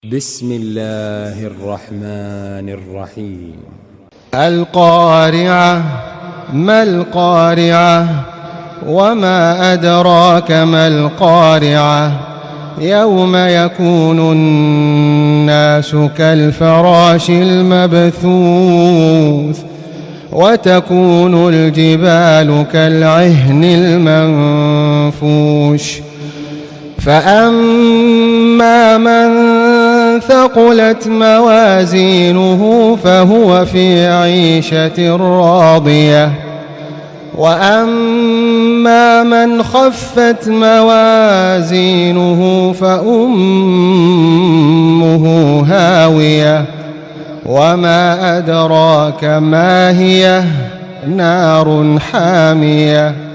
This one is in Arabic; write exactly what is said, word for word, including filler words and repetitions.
بسم الله الرحمن الرحيم. القارعة. ما القارعة؟ وما أدراك ما القارعة؟ يوم يكون الناس كالفراش المبثوث وتكون الجبال كالعهن المنفوش فأما من ثقلت موازينه فهو في عيشة راضية وأما من خفت موازينه فأمه هاوية وما أدراك ما هي؟ نار حامية.